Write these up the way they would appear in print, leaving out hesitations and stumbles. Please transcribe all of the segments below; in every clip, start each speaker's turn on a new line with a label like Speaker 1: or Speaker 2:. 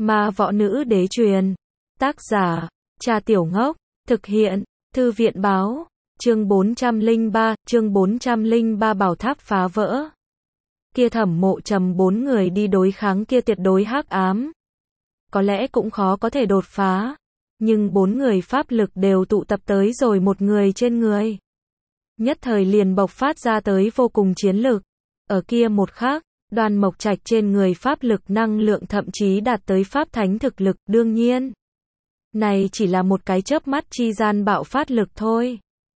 Speaker 1: Ma Võ Nữ Đế truyền. Tác giả, Trà Tiểu Ngốc. Thực hiện, Thư viện Báo. Chương 403 bảo tháp phá vỡ. Kia Thẩm Mộ Trầm 4 người đi đối kháng kia tuyệt đối hắc ám. Có lẽ cũng khó có thể đột phá. Nhưng 4 người pháp lực đều tụ tập tới rồi một người trên người. Nhất thời liền bộc phát ra tới vô cùng chiến lực. Ở kia một khắc, Đoan Mộc Trạch trên người pháp lực năng lượng thậm chí đạt tới pháp thánh thực lực, đương nhiên. Này chỉ là một cái chớp mắt chi gian bạo phát lực thôi.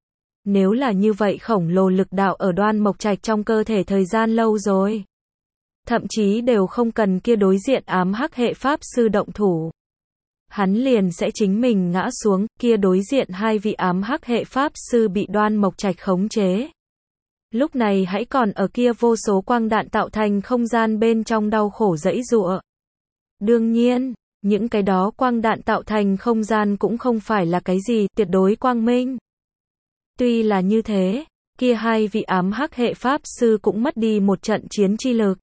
Speaker 1: Nếu là như vậy khổng lồ lực đạo ở Đoan Mộc Trạch trong cơ thể thời gian lâu rồi. Thậm chí đều không cần kia đối diện ám hắc hệ pháp sư động thủ. Hắn liền sẽ chính mình ngã xuống, kia đối diện hai vị ám hắc hệ pháp sư bị Đoan Mộc Trạch khống chế. Lúc này hãy còn ở kia vô số quang đạn tạo thành không gian bên trong đau khổ giãy giụa. Đương nhiên, những cái đó quang đạn tạo thành không gian cũng không phải là cái gì tuyệt đối quang minh. Tuy là như thế, kia hai vị ám hắc hệ pháp sư cũng mất đi một trận chiến chi lực.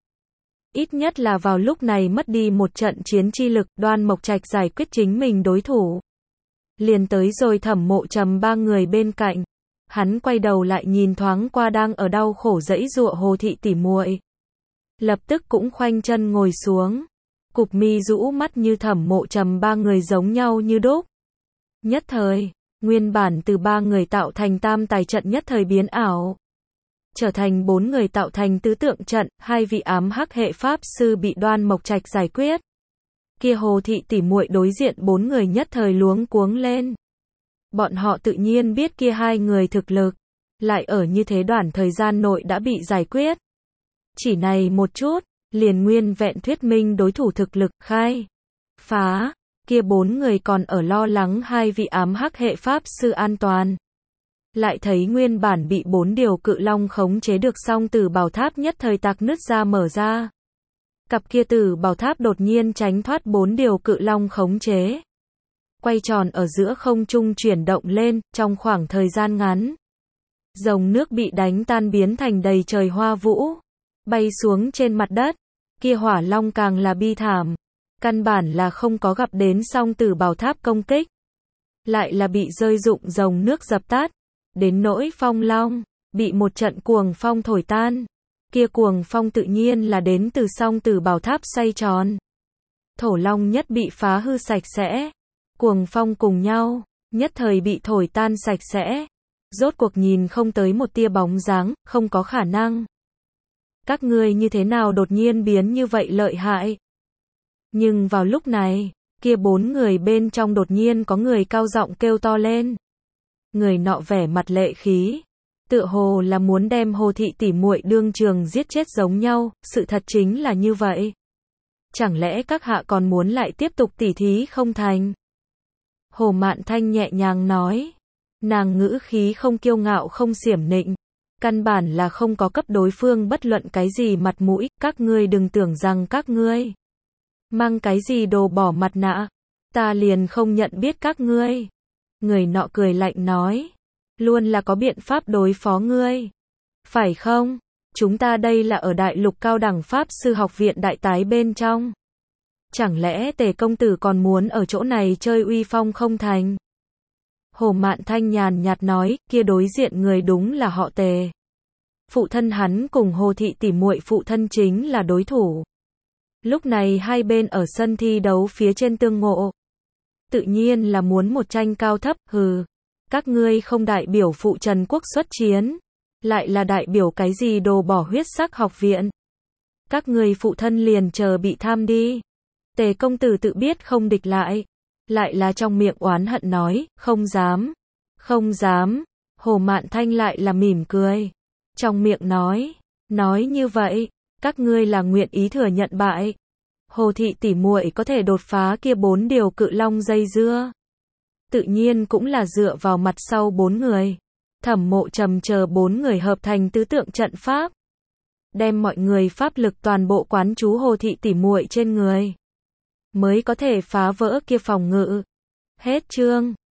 Speaker 1: Ít nhất là vào lúc này mất đi một trận chiến chi lực, Đoan Mộc Trạch giải quyết chính mình đối thủ. Liền tới rồi Thẩm Mộ Trầm 3 người bên cạnh. Hắn quay đầu lại nhìn thoáng qua đang ở đau khổ giãy giụa Hồ thị tỷ muội. Lập tức cũng khoanh chân ngồi xuống. Cụp mi rũ mắt như Thẩm Mộ Trầm 3 người giống nhau như đúc. Nhất thời, nguyên bản từ 3 người tạo thành tam tài trận nhất thời biến ảo. Trở thành 4 người tạo thành tứ tượng trận, hai vị ám hắc hệ pháp sư bị Đoan Mộc Trạch giải quyết. Kia Hồ thị tỷ muội đối diện 4 người nhất thời luống cuống lên. Bọn họ tự nhiên biết kia hai người thực lực, lại ở như thế đoạn thời gian nội đã bị giải quyết. Chỉ này một chút, liền nguyên vẹn thuyết minh đối thủ thực lực khai phá, kia 4 người còn ở lo lắng hai vị ám hắc hệ pháp sư an toàn. Lại thấy nguyên bản bị 4 điều cự long khống chế được song tử bảo tháp nhất thời tạc nứt ra mở ra. Cặp kia tử bảo tháp đột nhiên tránh thoát 4 điều cự long khống chế. Quay tròn ở giữa không trung chuyển động lên, trong khoảng thời gian ngắn. Dòng nước bị đánh tan biến thành đầy trời hoa vũ, bay xuống trên mặt đất. Kia hỏa long càng là bi thảm. Căn bản là không có gặp đến song tử bảo tháp công kích. Lại là bị rơi dụng dòng nước dập tắt. Đến nỗi phong long, bị một trận cuồng phong thổi tan. Kia cuồng phong tự nhiên là đến từ song tử bảo tháp xoay tròn. Thổ long nhất bị phá hư sạch sẽ. Cuồng phong cùng nhau, nhất thời bị thổi tan sạch sẽ. Rốt cuộc nhìn không tới một tia bóng dáng, không có khả năng. Các ngươi như thế nào đột nhiên biến như vậy lợi hại? Nhưng vào lúc này, kia 4 người bên trong đột nhiên có người cao giọng kêu to lên. Người nọ vẻ mặt lệ khí, tựa hồ là muốn đem Hồ thị tỷ muội đương trường giết chết giống nhau, sự thật chính là như vậy. Chẳng lẽ các hạ còn muốn lại tiếp tục tỉ thí không thành? Hồ Mạn Thanh nhẹ nhàng nói, nàng ngữ khí không kiêu ngạo không xiểm nịnh, căn bản là không có cấp đối phương bất luận cái gì mặt mũi, các ngươi đừng tưởng rằng các ngươi mang cái gì đồ bỏ mặt nạ, ta liền không nhận biết các ngươi. Người nọ cười lạnh nói, luôn là có biện pháp đối phó ngươi, phải không? Chúng ta đây là ở đại lục cao đẳng pháp sư học viện đại tái bên trong. Chẳng lẽ Tề công tử còn muốn ở chỗ này chơi uy phong không thành? Hồ Mạn Thanh nhàn nhạt nói, kia đối diện người đúng là họ Tề. Phụ thân hắn cùng Hồ thị tỷ muội phụ thân chính là đối thủ. Lúc này hai bên ở sân thi đấu phía trên tương ngộ. Tự nhiên là muốn một tranh cao thấp, hừ. Các ngươi không đại biểu phụ Trần quốc xuất chiến. Lại là đại biểu cái gì đồ bỏ huyết sắc học viện. Các ngươi phụ thân liền chờ bị tham đi. Tề công tử tự biết không địch lại. Lại là trong miệng oán hận nói, không dám. Không dám. Hồ Mạn Thanh lại là mỉm cười. Trong miệng nói như vậy, các ngươi là nguyện ý thừa nhận bại. Hồ thị tỷ muội có thể đột phá kia 4 điều cự long dây dưa. Tự nhiên cũng là dựa vào mặt sau 4 người. Thẩm Mộ Trầm chờ 4 người hợp thành tứ tượng trận pháp. Đem mọi người pháp lực toàn bộ quán chú Hồ thị tỷ muội trên người. Mới có thể phá vỡ kia phòng ngự. Hết chương.